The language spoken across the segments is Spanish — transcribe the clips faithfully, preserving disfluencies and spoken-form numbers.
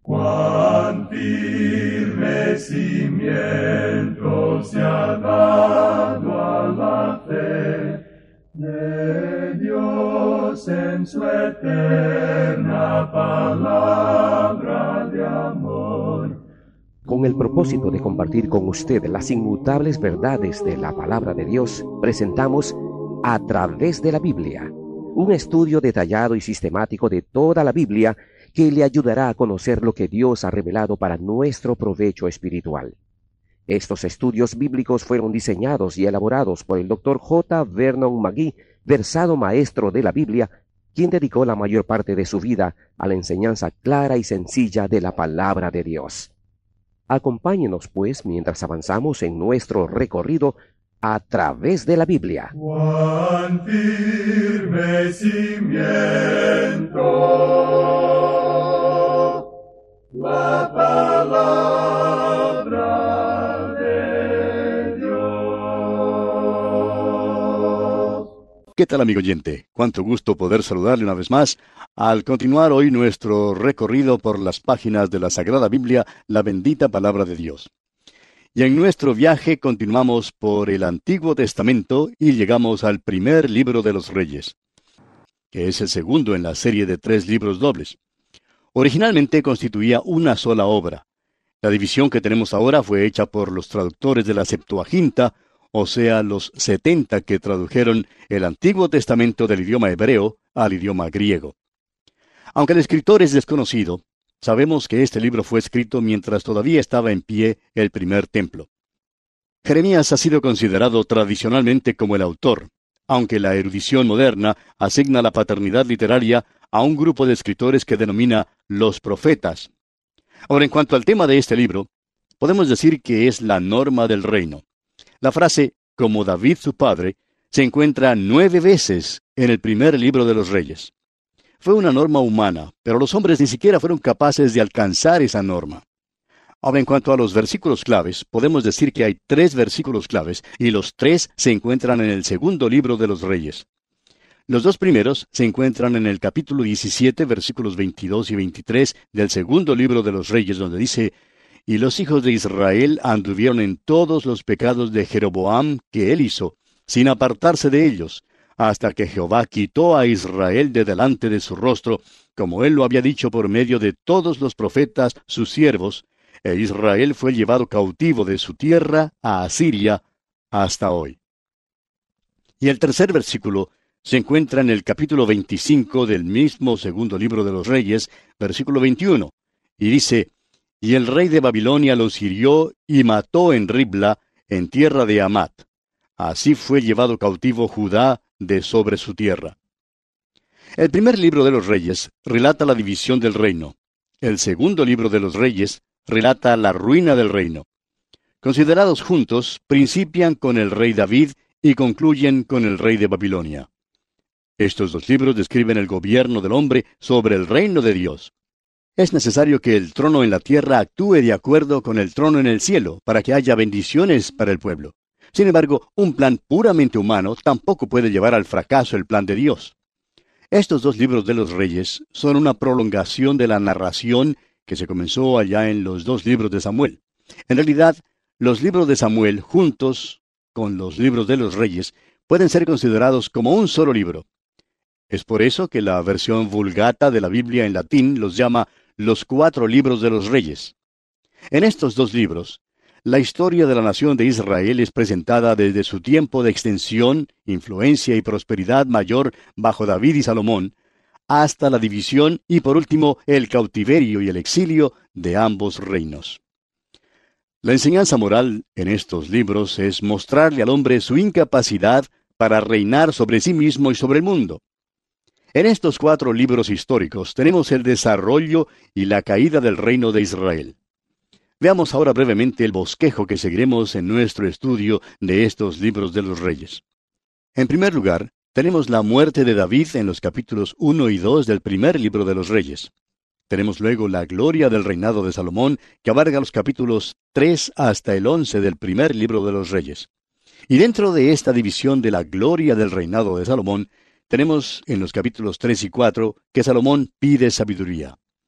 Cuán firme cimiento se ha dado a la fe de Dios en su eterna palabra de amor. Con el propósito de compartir con usted las inmutables verdades de la palabra de Dios, presentamos A Través de la Biblia, un estudio detallado y sistemático de toda la Biblia que le ayudará a conocer lo que Dios ha revelado para nuestro provecho espiritual. Estos estudios bíblicos fueron diseñados y elaborados por el doctor J. Vernon McGee, versado maestro de la Biblia, quien dedicó la mayor parte de su vida a la enseñanza clara y sencilla de la palabra de Dios. Acompáñenos, pues, mientras avanzamos en nuestro recorrido a través de la Biblia. Cuán firme cimiento la palabra de Dios. ¿Qué tal, amigo oyente? Cuánto gusto poder saludarle una vez más al continuar hoy nuestro recorrido por las páginas de la Sagrada Biblia, la bendita palabra de Dios. Y en nuestro viaje continuamos por el Antiguo Testamento y llegamos al primer libro de los Reyes, que es el segundo en la serie de tres libros dobles. Originalmente constituía una sola obra. La división que tenemos ahora fue hecha por los traductores de la Septuaginta, o sea, los setenta que tradujeron el Antiguo Testamento del idioma hebreo al idioma griego. Aunque el escritor es desconocido, sabemos que este libro fue escrito mientras todavía estaba en pie el primer templo. Jeremías ha sido considerado tradicionalmente como el autor, aunque la erudición moderna asigna la paternidad literaria a un grupo de escritores que denomina los profetas. Ahora, en cuanto al tema de este libro, podemos decir que es la norma del reino. La frase, como David su padre, se encuentra nueve veces en el primer libro de los Reyes. Fue una norma humana, pero los hombres ni siquiera fueron capaces de alcanzar esa norma. Ahora, en cuanto a los versículos claves, podemos decir que hay tres versículos claves, y los tres se encuentran en el segundo libro de los Reyes. Los dos primeros se encuentran en el capítulo diecisiete, versículos veintidós y veintitrés del segundo libro de los Reyes, donde dice: «Y los hijos de Israel anduvieron en todos los pecados de Jeroboam que él hizo, sin apartarse de ellos, hasta que Jehová quitó a Israel de delante de su rostro, como él lo había dicho por medio de todos los profetas, sus siervos, e Israel fue llevado cautivo de su tierra a Asiria hasta hoy». Y el tercer versículo se encuentra en el capítulo veinticinco del mismo segundo libro de los Reyes, versículo veintiuno, y dice: «Y el rey de Babilonia los hirió y mató en Ribla, en tierra de Amat. Así fue llevado cautivo Judá de sobre su tierra». El primer libro de los Reyes relata la división del reino. El segundo libro de los Reyes relata la ruina del reino. Considerados juntos, principian con el rey David y concluyen con el rey de Babilonia. Estos dos libros describen el gobierno del hombre sobre el reino de Dios. Es necesario que el trono en la tierra actúe de acuerdo con el trono en el cielo, para que haya bendiciones para el pueblo. Sin embargo, un plan puramente humano tampoco puede llevar al fracaso el plan de Dios. Estos dos libros de los Reyes son una prolongación de la narración que se comenzó allá en los dos libros de Samuel. En realidad, los libros de Samuel, juntos con los libros de los Reyes, pueden ser considerados como un solo libro. Es por eso que la versión Vulgata de la Biblia en latín los llama los cuatro libros de los Reyes. En estos dos libros, la historia de la nación de Israel es presentada desde su tiempo de extensión, influencia y prosperidad mayor bajo David y Salomón, hasta la división y por último el cautiverio y el exilio de ambos reinos. La enseñanza moral en estos libros es mostrarle al hombre su incapacidad para reinar sobre sí mismo y sobre el mundo. En estos cuatro libros históricos tenemos el desarrollo y la caída del reino de Israel. Veamos ahora brevemente el bosquejo que seguiremos en nuestro estudio de estos libros de los Reyes. En primer lugar, tenemos la muerte de David en los capítulos uno y dos del primer libro de los Reyes. Tenemos luego la gloria del reinado de Salomón, que abarca los capítulos tres hasta el once del primer libro de los Reyes. Y dentro de esta división de la gloria del reinado de Salomón, tenemos en los capítulos tres y cuatro que Salomón pide sabiduría.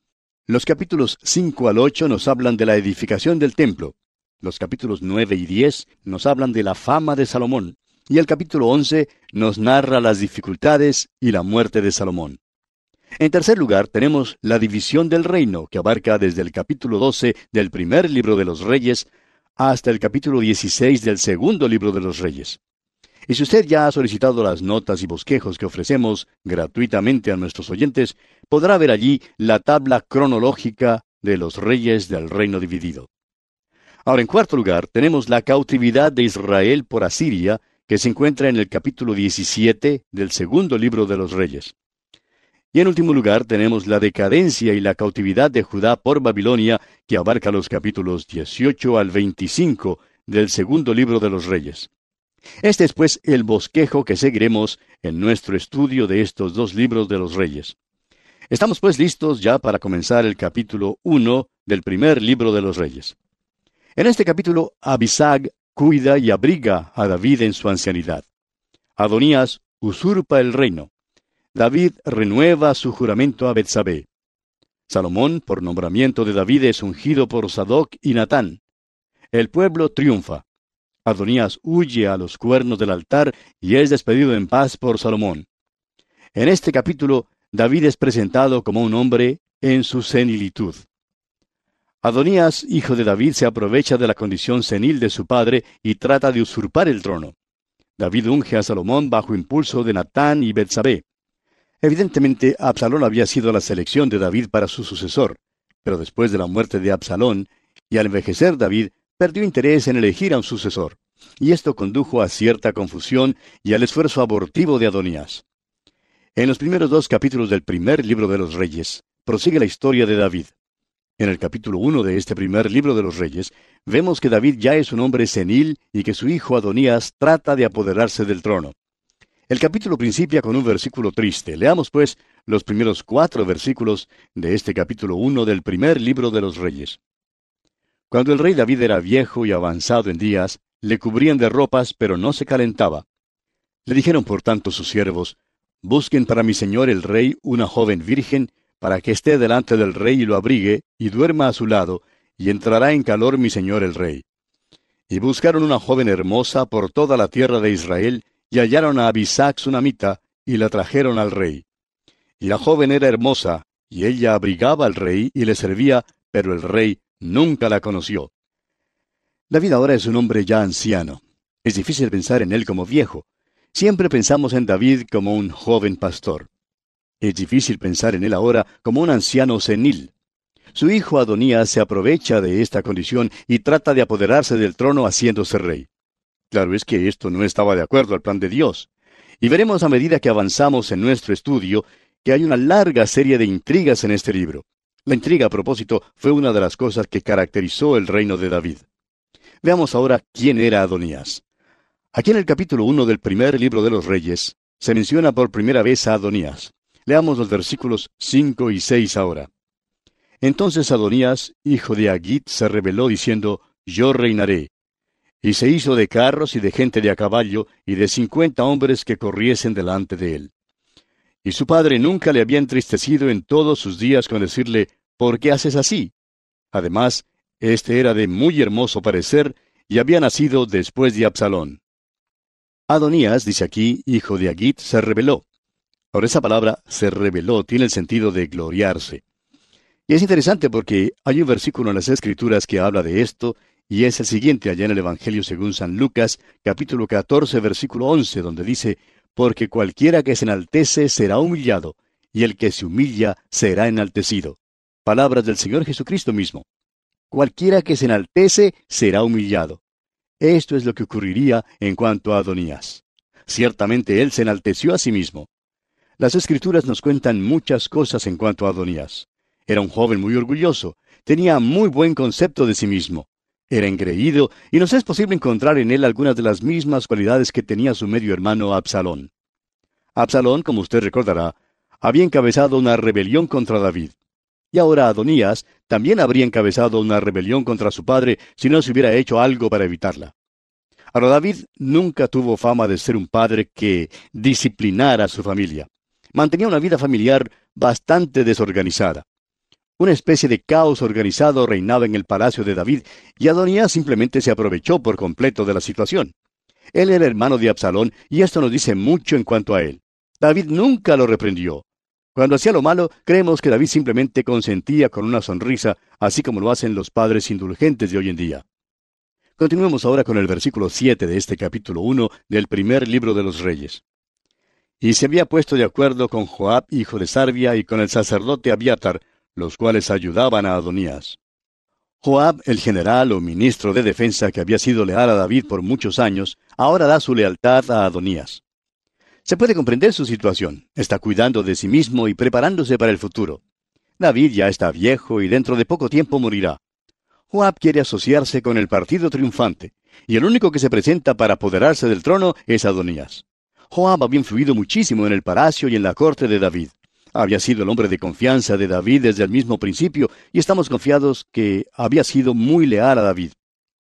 Los capítulos cinco al ocho nos hablan de la edificación del templo. Los capítulos nueve y diez nos hablan de la fama de Salomón. Y el capítulo once nos narra las dificultades y la muerte de Salomón. En tercer lugar, tenemos la división del reino, que abarca desde el capítulo doce del primer libro de los Reyes hasta el capítulo dieciséis del segundo libro de los Reyes. Y si usted ya ha solicitado las notas y bosquejos que ofrecemos gratuitamente a nuestros oyentes, podrá ver allí la tabla cronológica de los reyes del reino dividido. Ahora, en cuarto lugar, tenemos la cautividad de Israel por Asiria, que se encuentra en el capítulo diecisiete del segundo libro de los Reyes. Y en último lugar tenemos la decadencia y la cautividad de Judá por Babilonia, que abarca los capítulos dieciocho al veinticinco del segundo libro de los Reyes. Este es pues el bosquejo que seguiremos en nuestro estudio de estos dos libros de los Reyes. Estamos pues listos ya para comenzar el capítulo uno del primer libro de los Reyes. En este capítulo, Abisag cuida y abriga a David en su ancianidad. Adonías usurpa el reino. David renueva su juramento a Betsabé. Salomón, por nombramiento de David, es ungido por Sadoc y Natán. El pueblo triunfa. Adonías huye a los cuernos del altar y es despedido en paz por Salomón. En este capítulo, David es presentado como un hombre en su senilitud. Adonías, hijo de David, se aprovecha de la condición senil de su padre y trata de usurpar el trono. David unge a Salomón bajo impulso de Natán y Betsabé. Evidentemente, Absalón había sido la selección de David para su sucesor, pero después de la muerte de Absalón, y al envejecer David, perdió interés en elegir a un sucesor, y esto condujo a cierta confusión y al esfuerzo abortivo de Adonías. En los primeros dos capítulos del primer libro de los Reyes, prosigue la historia de David. En el capítulo uno de este primer libro de los Reyes, vemos que David ya es un hombre senil y que su hijo Adonías trata de apoderarse del trono. El capítulo principia con un versículo triste. Leamos, pues, los primeros cuatro versículos de este capítulo uno del primer libro de los Reyes. Cuando el rey David era viejo y avanzado en días, le cubrían de ropas, pero no se calentaba. Le dijeron por tanto sus siervos, busquen para mi señor el rey una joven virgen, para que esté delante del rey y lo abrigue, y duerma a su lado, y entrará en calor mi señor el rey. Y buscaron una joven hermosa por toda la tierra de Israel, y hallaron a Abisag sunamita, y la trajeron al rey. Y la joven era hermosa, y ella abrigaba al rey y le servía, pero el rey nunca la conoció. David ahora es un hombre ya anciano. Es difícil pensar en él como viejo. Siempre pensamos en David como un joven pastor. Es difícil pensar en él ahora como un anciano senil. Su hijo Adonías se aprovecha de esta condición y trata de apoderarse del trono haciéndose rey. Claro es que esto no estaba de acuerdo al plan de Dios. Y veremos a medida que avanzamos en nuestro estudio que hay una larga serie de intrigas en este libro. La intriga, a propósito, fue una de las cosas que caracterizó el reino de David. Veamos ahora quién era Adonías. Aquí en el capítulo uno del primer libro de los Reyes, se menciona por primera vez a Adonías. Leamos los versículos cinco y seis ahora. Entonces Adonías, hijo de Agit, se rebeló diciendo, yo reinaré. Y se hizo de carros y de gente de a caballo, y de cincuenta hombres que corriesen delante de él. Y su padre nunca le había entristecido en todos sus días con decirle, ¿por qué haces así? Además, este era de muy hermoso parecer, y había nacido después de Absalón. Adonías, dice aquí, hijo de Agit, se rebeló. Ahora esa palabra, se rebeló, tiene el sentido de gloriarse. Y es interesante porque hay un versículo en las Escrituras que habla de esto, y es el siguiente allá en el Evangelio según San Lucas, capítulo catorce, versículo once, donde dice, porque cualquiera que se enaltece será humillado, y el que se humilla será enaltecido. Palabras del Señor Jesucristo mismo. Cualquiera que se enaltece será humillado. Esto es lo que ocurriría en cuanto a Adonías. Ciertamente él se enalteció a sí mismo. Las Escrituras nos cuentan muchas cosas en cuanto a Adonías. Era un joven muy orgulloso, tenía muy buen concepto de sí mismo. Era engreído, y nos es posible encontrar en él algunas de las mismas cualidades que tenía su medio hermano Absalón. Absalón, como usted recordará, había encabezado una rebelión contra David. Y ahora Adonías también habría encabezado una rebelión contra su padre si no se hubiera hecho algo para evitarla. Ahora David nunca tuvo fama de ser un padre que disciplinara a su familia. Mantenía una vida familiar bastante desorganizada. Una especie de caos organizado reinaba en el palacio de David, y Adonías simplemente se aprovechó por completo de la situación. Él era hermano de Absalón, y esto nos dice mucho en cuanto a él. David nunca lo reprendió. Cuando hacía lo malo, creemos que David simplemente consentía con una sonrisa, así como lo hacen los padres indulgentes de hoy en día. Continuemos ahora con el versículo siete de este capítulo uno del primer libro de los Reyes. Y se había puesto de acuerdo con Joab, hijo de Sarvia, y con el sacerdote Abiatar, los cuales ayudaban a Adonías. Joab, el general o ministro de defensa que había sido leal a David por muchos años, ahora da su lealtad a Adonías. Se puede comprender su situación. Está cuidando de sí mismo y preparándose para el futuro. David ya está viejo y dentro de poco tiempo morirá. Joab quiere asociarse con el partido triunfante, y el único que se presenta para apoderarse del trono es Adonías. Joab había influido muchísimo en el palacio y en la corte de David. Había sido el hombre de confianza de David desde el mismo principio, y estamos confiados que había sido muy leal a David.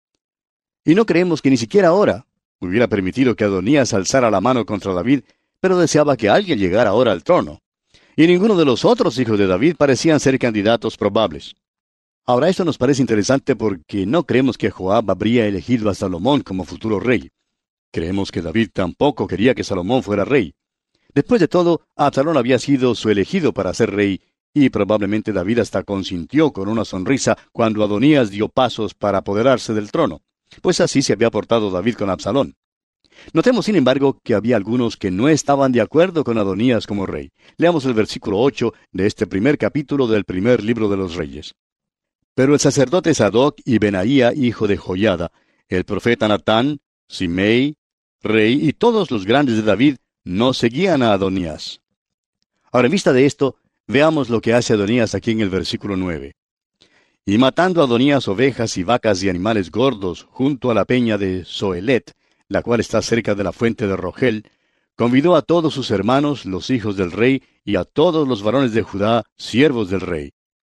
Y no creemos que ni siquiera ahora hubiera permitido que Adonías alzara la mano contra David, pero deseaba que alguien llegara ahora al trono. Y ninguno de los otros hijos de David parecían ser candidatos probables. Ahora, esto nos parece interesante porque no creemos que Joab habría elegido a Salomón como futuro rey. Creemos que David tampoco quería que Salomón fuera rey. Después de todo, Absalón había sido su elegido para ser rey, y probablemente David hasta consintió con una sonrisa cuando Adonías dio pasos para apoderarse del trono, pues así se había portado David con Absalón. Notemos, sin embargo, que había algunos que no estaban de acuerdo con Adonías como rey. Leamos el versículo ocho de este primer capítulo del primer libro de los Reyes. Pero el sacerdote Sadoc y Benaía, hijo de Joiada, el profeta Natán, Simei, rey, y todos los grandes de David, no seguían a Adonías. Ahora, en vista de esto, veamos lo que hace Adonías aquí en el versículo nueve. Y matando a Adonías ovejas y vacas y animales gordos junto a la peña de Zoelet, la cual está cerca de la fuente de Rogel, convidó a todos sus hermanos, los hijos del rey, y a todos los varones de Judá, siervos del rey.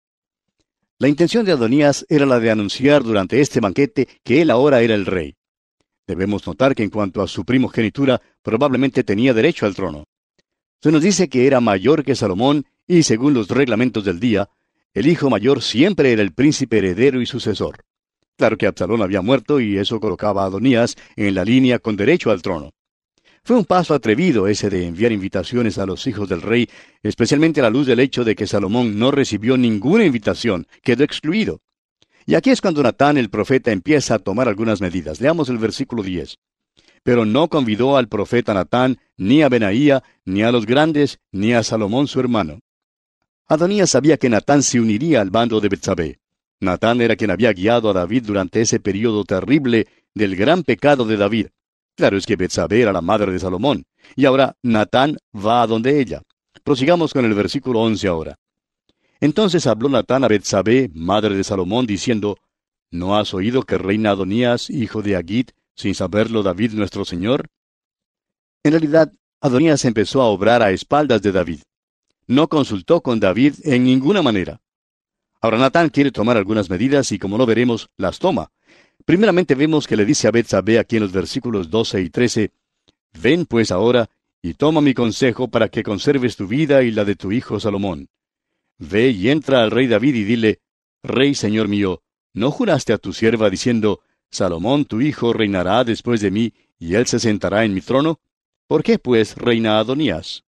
La intención de Adonías era la de anunciar durante este banquete que él ahora era el rey. Debemos notar que en cuanto a su primogenitura, probablemente tenía derecho al trono. Se nos dice que era mayor que Salomón, y según los reglamentos del día, el hijo mayor siempre era el príncipe heredero y sucesor. Claro que Absalón había muerto y eso colocaba a Adonías en la línea con derecho al trono. Fue un paso atrevido ese de enviar invitaciones a los hijos del rey, especialmente a la luz del hecho de que Salomón no recibió ninguna invitación, quedó excluido. Y aquí es cuando Natán el profeta empieza a tomar algunas medidas. Leamos el versículo diez. Pero no convidó al profeta Natán, ni a Benaía, ni a los grandes, ni a Salomón su hermano. Adonías sabía que Natán se uniría al bando de Betsabé. Natán era quien había guiado a David durante ese período terrible del gran pecado de David. Claro es que Betsabé era la madre de Salomón, y ahora Natán va a donde ella. Prosigamos con el versículo once ahora. Entonces habló Natán a Betsabé, madre de Salomón, diciendo, ¿no has oído que reina Adonías, hijo de Agit, sin saberlo David nuestro señor? En realidad, Adonías empezó a obrar a espaldas de David. No consultó con David en ninguna manera. Ahora Natán quiere tomar algunas medidas y, como lo veremos, las toma. Primeramente vemos que le dice a Betsabé aquí en los versículos doce y trece, «Ven pues ahora y toma mi consejo para que conserves tu vida y la de tu hijo Salomón. Ve y entra al rey David y dile, Rey, señor mío, ¿no juraste a tu sierva diciendo, Salomón tu hijo reinará después de mí, y él se sentará en mi trono? ¿Por qué, pues, reina Adonías?»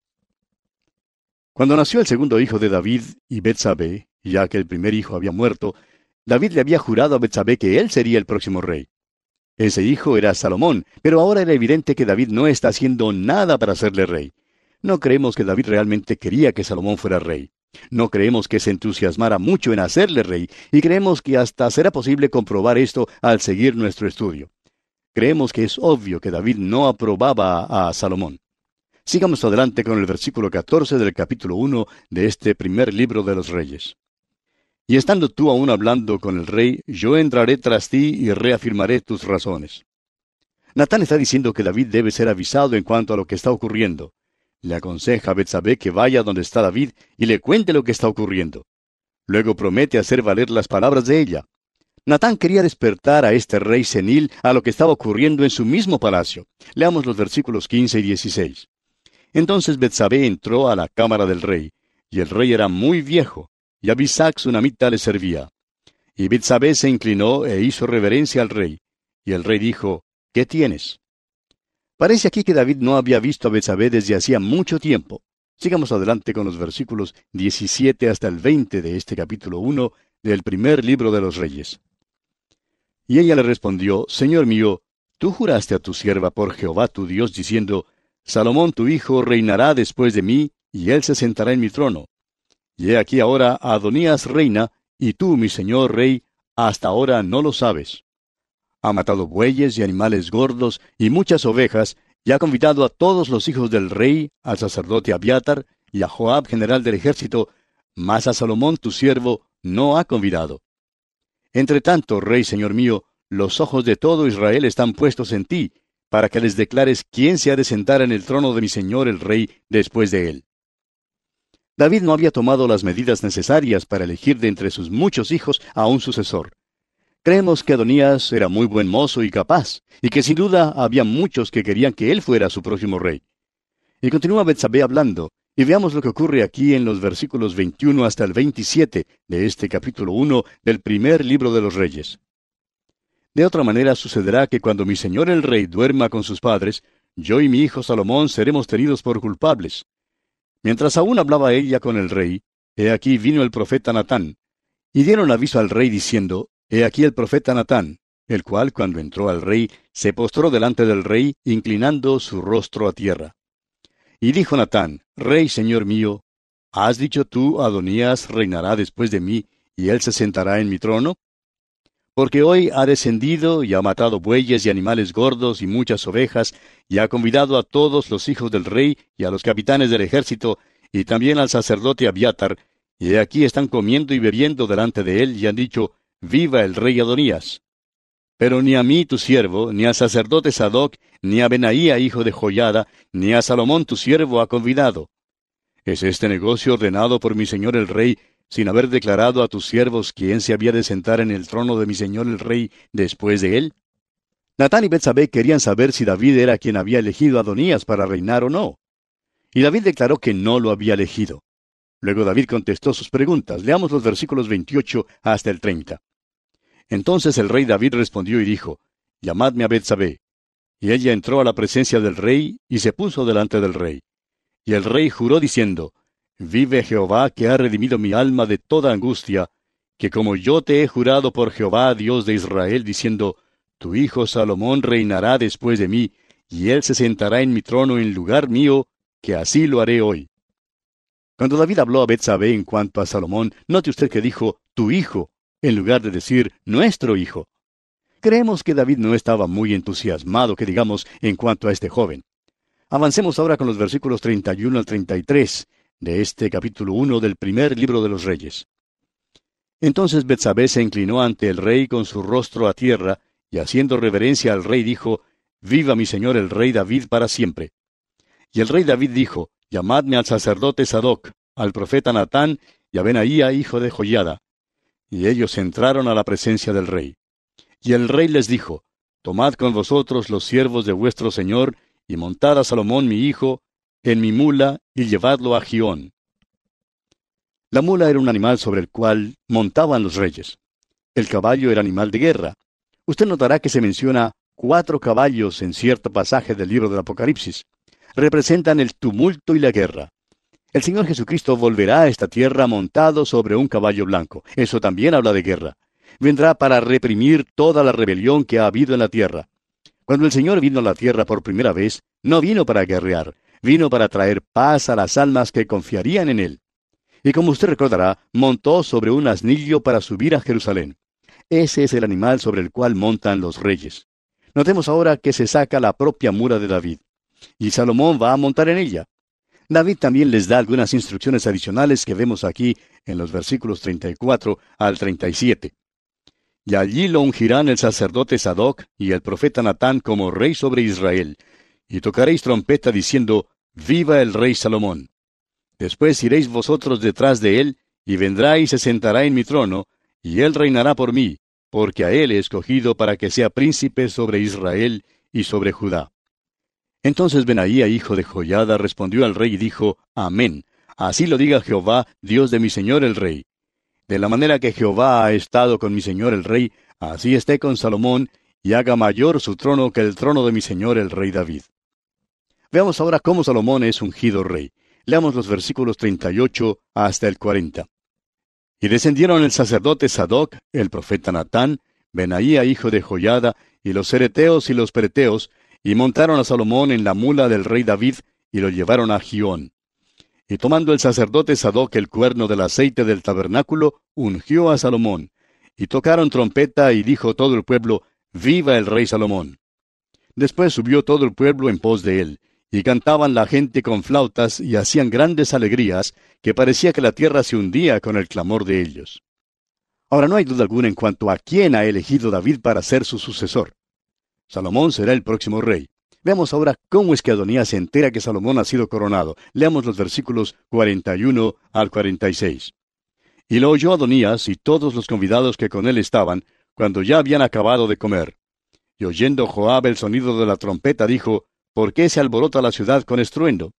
Cuando nació el segundo hijo de David y Betsabé, ya que el primer hijo había muerto, David le había jurado a Betsabé que él sería el próximo rey. Ese hijo era Salomón, pero ahora era evidente que David no está haciendo nada para hacerle rey. No creemos que David realmente quería que Salomón fuera rey. No creemos que se entusiasmara mucho en hacerle rey, y creemos que hasta será posible comprobar esto al seguir nuestro estudio. Creemos que es obvio que David no aprobaba a, a Salomón. Sigamos adelante con el versículo catorce del capítulo uno de este primer libro de los Reyes. Y estando tú aún hablando con el rey, yo entraré tras ti y reafirmaré tus razones. Natán está diciendo que David debe ser avisado en cuanto a lo que está ocurriendo. Le aconseja a Betsabé que vaya donde está David y le cuente lo que está ocurriendo. Luego promete hacer valer las palabras de ella. Natán quería despertar a este rey senil a lo que estaba ocurriendo en su mismo palacio. Leamos los versículos quince y dieciséis. Entonces Betsabé entró a la cámara del rey, y el rey era muy viejo. y Abisac sunamita le servía. Y Betsabé se inclinó e hizo reverencia al rey. Y el rey dijo, ¿qué tienes? Parece aquí que David no había visto a Betsabé desde hacía mucho tiempo. Sigamos adelante con los versículos diecisiete hasta el veinte de este capítulo uno del primer libro de los Reyes. Y ella le respondió, Señor mío, tú juraste a tu sierva por Jehová tu Dios, diciendo, Salomón tu hijo reinará después de mí, y él se sentará en mi trono. Y he aquí ahora a Adonías reina, y tú, mi señor rey, hasta ahora no lo sabes. Ha matado bueyes y animales gordos y muchas ovejas, y ha convidado a todos los hijos del rey, al sacerdote Abiatar, y a Joab, general del ejército, mas a Salomón tu siervo no ha convidado. Entre tanto, rey señor mío, los ojos de todo Israel están puestos en ti, para que les declares quién se ha de sentar en el trono de mi señor el rey después de él. David no había tomado las medidas necesarias para elegir de entre sus muchos hijos a un sucesor. Creemos que Adonías era muy buen mozo y capaz, y que sin duda había muchos que querían que él fuera su próximo rey. Y continúa Betsabé hablando, y veamos lo que ocurre aquí en los versículos veintiuno hasta el veintisiete de este capítulo uno del primer libro de los Reyes. De otra manera sucederá que cuando mi señor el rey duerma con sus padres, yo y mi hijo Salomón seremos tenidos por culpables. Mientras aún hablaba ella con el rey, he aquí vino el profeta Natán, y dieron aviso al rey diciendo, he aquí el profeta Natán, el cual cuando entró al rey, se postró delante del rey, inclinando su rostro a tierra. Y dijo Natán, Rey, señor mío, ¿has dicho tú, Adonías reinará después de mí, y él se sentará en mi trono? Porque hoy ha descendido y ha matado bueyes y animales gordos y muchas ovejas, y ha convidado a todos los hijos del rey y a los capitanes del ejército, y también al sacerdote Abiatar, y aquí están comiendo y bebiendo delante de él, y han dicho, Viva el rey Adonías. Pero ni a mí tu siervo, ni al sacerdote Sadoc, ni a Benaía hijo de Joiada, ni a Salomón tu siervo ha convidado. ¿Es este negocio ordenado por mi señor el rey, sin haber declarado a tus siervos quién se había de sentar en el trono de mi señor el rey después de él? Natán y Betsabé querían saber si David era quien había elegido a Adonías para reinar o no. Y David declaró que no lo había elegido. Luego David contestó sus preguntas. Leamos los versículos veintiocho hasta el treinta. Entonces el rey David respondió y dijo, Llamadme a Betsabé. Y ella entró a la presencia del rey y se puso delante del rey. Y el rey juró diciendo, Vive Jehová que ha redimido mi alma de toda angustia, que como yo te he jurado por Jehová, Dios de Israel, diciendo, Tu hijo Salomón reinará después de mí, y él se sentará en mi trono en lugar mío, que así lo haré hoy. Cuando David habló a Betsabé en cuanto a Salomón, note usted que dijo, tu hijo, en lugar de decir, nuestro hijo. Creemos que David no estaba muy entusiasmado, que digamos, en cuanto a este joven. Avancemos ahora con los versículos treinta y uno al treinta y tres de este capítulo uno del primer libro de los Reyes. Entonces Betsabé se inclinó ante el rey con su rostro a tierra, y haciendo reverencia al rey dijo, Viva mi señor el rey David para siempre. Y el rey David dijo, Llamadme al sacerdote Sadoc, al profeta Natán, y a Benaía hijo de Joiada. Y ellos entraron a la presencia del rey. Y el rey les dijo, Tomad con vosotros los siervos de vuestro señor, y montad a Salomón mi hijo, en mi mula, y llevadlo a Gión. La mula era un animal sobre el cual montaban los reyes. El caballo era animal de guerra. Usted notará que se menciona cuatro caballos en cierto pasaje del libro del Apocalipsis. Representan el tumulto y la guerra. El Señor Jesucristo volverá a esta tierra montado sobre un caballo blanco. Eso también habla de guerra. Vendrá para reprimir toda la rebelión que ha habido en la tierra. Cuando el Señor vino a la tierra por primera vez, no vino para guerrear, vino para traer paz a las almas que confiarían en Él. Y como usted recordará, montó sobre un asnillo para subir a Jerusalén. Ese es el animal sobre el cual montan los reyes. Notemos ahora que se saca la propia mula de David. Y Salomón va a montar en ella. David también les da algunas instrucciones adicionales que vemos aquí en los versículos treinta y cuatro al treinta y siete. Y allí lo ungirán el sacerdote Sadoc y el profeta Natán como rey sobre Israel, y tocaréis trompeta diciendo, Viva el rey Salomón. Después iréis vosotros detrás de él, y vendrá y se sentará en mi trono, y él reinará por mí, porque a él he escogido para que sea príncipe sobre Israel y sobre Judá. Entonces Benaía, hijo de Joiada, respondió al rey y dijo, Amén, así lo diga Jehová, Dios de mi señor el rey. De la manera que Jehová ha estado con mi señor el rey, así esté con Salomón, y haga mayor su trono que el trono de mi señor el rey David. Veamos ahora cómo Salomón es ungido rey. Leamos los versículos treinta y ocho hasta el cuarenta. Y descendieron el sacerdote Sadoc, el profeta Natán, Benaía hijo de Joiada, y los cereteos y los pereteos, y montaron a Salomón en la mula del rey David, y lo llevaron a Gión. Y tomando el sacerdote Sadoc el cuerno del aceite del tabernáculo, ungió a Salomón. Y tocaron trompeta, y dijo todo el pueblo, ¡Viva el rey Salomón! Después subió todo el pueblo en pos de él, y cantaban la gente con flautas, y hacían grandes alegrías, que parecía que la tierra se hundía con el clamor de ellos. Ahora no hay duda alguna en cuanto a quién ha elegido David para ser su sucesor. Salomón será el próximo rey. Veamos ahora cómo es que Adonías se entera que Salomón ha sido coronado. Leamos los versículos cuarenta y uno al cuarenta y seis. Y lo oyó Adonías y todos los convidados que con él estaban, cuando ya habían acabado de comer. Y oyendo Joab el sonido de la trompeta, dijo, ¿por qué se alborota la ciudad con estruendo?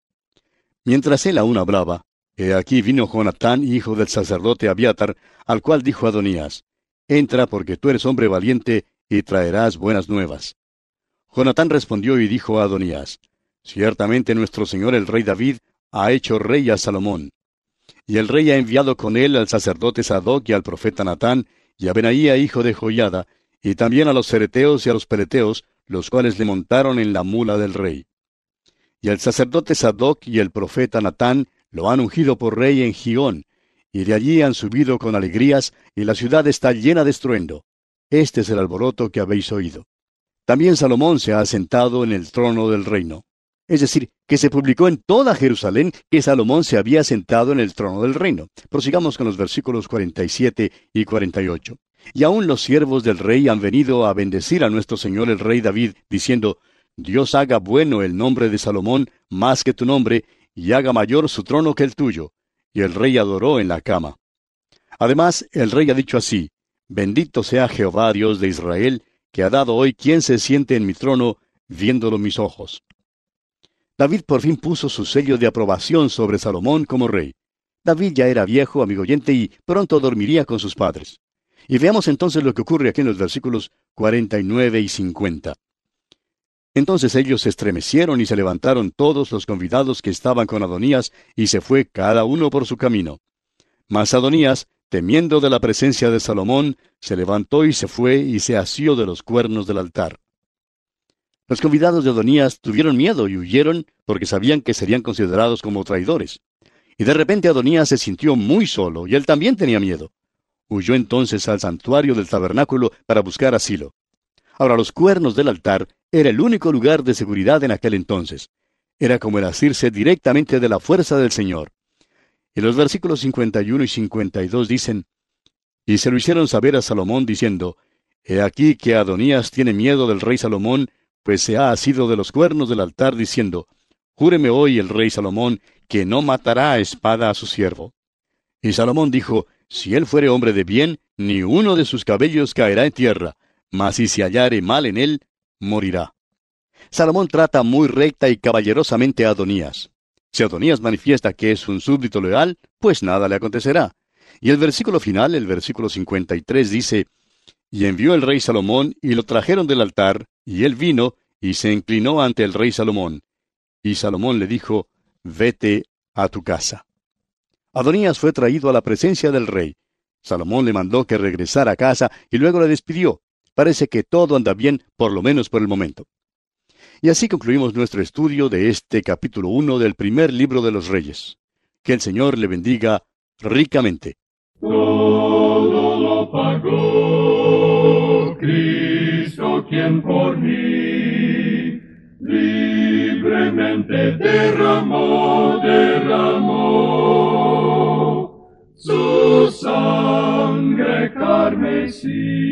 Mientras él aún hablaba, he aquí vino Jonatán, hijo del sacerdote Abiatar, al cual dijo Adonías, entra porque tú eres hombre valiente y traerás buenas nuevas. Jonatán respondió y dijo a Adonías, ciertamente nuestro señor el rey David ha hecho rey a Salomón. Y el rey ha enviado con él al sacerdote Sadoc y al profeta Natán, y a Benaía hijo de Joiada, y también a los cereteos y a los peleteos, los cuales le montaron en la mula del rey. Y el sacerdote Sadoc y el profeta Natán lo han ungido por rey en Gión, y de allí han subido con alegrías, y la ciudad está llena de estruendo. Este es el alboroto que habéis oído. También Salomón se ha sentado en el trono del reino. Es decir, que se publicó en toda Jerusalén que Salomón se había sentado en el trono del reino. Prosigamos con los versículos cuarenta y siete y cuarenta y ocho. Y aún los siervos del rey han venido a bendecir a nuestro señor el rey David, diciendo, Dios haga bueno el nombre de Salomón más que tu nombre, y haga mayor su trono que el tuyo. Y el rey adoró en la cama. Además, el rey ha dicho así, bendito sea Jehová Dios de Israel, que ha dado hoy quien se siente en mi trono, viéndolo mis ojos. David por fin puso su sello de aprobación sobre Salomón como rey. David ya era viejo, amigo oyente, y pronto dormiría con sus padres. Y veamos entonces lo que ocurre aquí en los versículos cuarenta y nueve y cincuenta. Entonces ellos se estremecieron y se levantaron todos los convidados que estaban con Adonías, y se fue cada uno por su camino. Mas Adonías, temiendo de la presencia de Salomón, se levantó y se fue y se asió de los cuernos del altar. Los convidados de Adonías tuvieron miedo y huyeron porque sabían que serían considerados como traidores. Y de repente Adonías se sintió muy solo y él también tenía miedo. Huyó entonces al santuario del tabernáculo para buscar asilo. Ahora, los cuernos del altar era el único lugar de seguridad en aquel entonces. Era como el asirse directamente de la fuerza del Señor. Y los versículos cincuenta y uno y cincuenta y dos dicen, y se lo hicieron saber a Salomón diciendo, he aquí que Adonías tiene miedo del rey Salomón, pues se ha asido de los cuernos del altar diciendo, júreme hoy el rey Salomón que no matará a espada a su siervo. Y Salomón dijo, si él fuere hombre de bien, ni uno de sus cabellos caerá en tierra, mas si se hallare mal en él, morirá. Salomón trata muy recta y caballerosamente a Adonías. Si Adonías manifiesta que es un súbdito leal, pues nada le acontecerá. Y el versículo final, el versículo cincuenta y tres, dice, y envió el rey Salomón, y lo trajeron del altar, y él vino, y se inclinó ante el rey Salomón. Y Salomón le dijo, vete a tu casa. Adonías fue traído a la presencia del rey. Salomón le mandó que regresara a casa, y luego le despidió. Parece que todo anda bien, por lo menos por el momento. Y así concluimos nuestro estudio de este capítulo uno del primer libro de los Reyes. Que el Señor le bendiga ricamente. Todo lo pagó Cristo quien por mí libremente derramó, derramó su sangre carmesí.